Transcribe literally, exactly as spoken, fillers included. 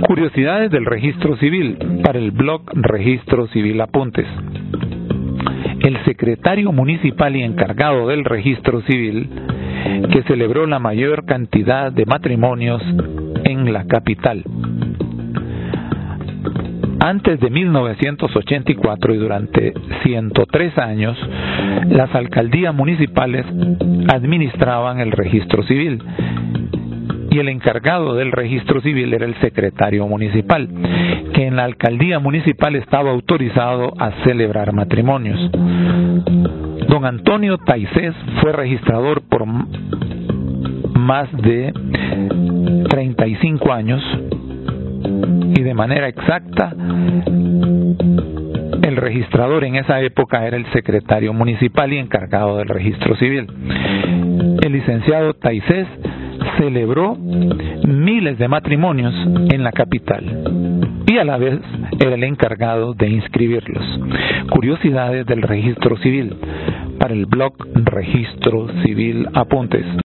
Curiosidades del registro civil para el blog Registro Civil Apuntes. El secretario municipal y encargado del registro civil que celebró la mayor cantidad de matrimonios en la capital. Antes de mil novecientos ochenta y cuatro y durante ciento tres años, las alcaldías municipales administraban el registro civil y el encargado del registro civil era el secretario municipal, que en la alcaldía municipal estaba autorizado a celebrar matrimonios. Don Antonio Taisés fue registrador por más de treinta y cinco años y de manera exacta el registrador en esa época era el secretario municipal y encargado del registro civil. El licenciado Taisés celebró miles de matrimonios en la capital y a la vez era el encargado de inscribirlos. Curiosidades del registro civil para el blog Registro Civil Apuntes.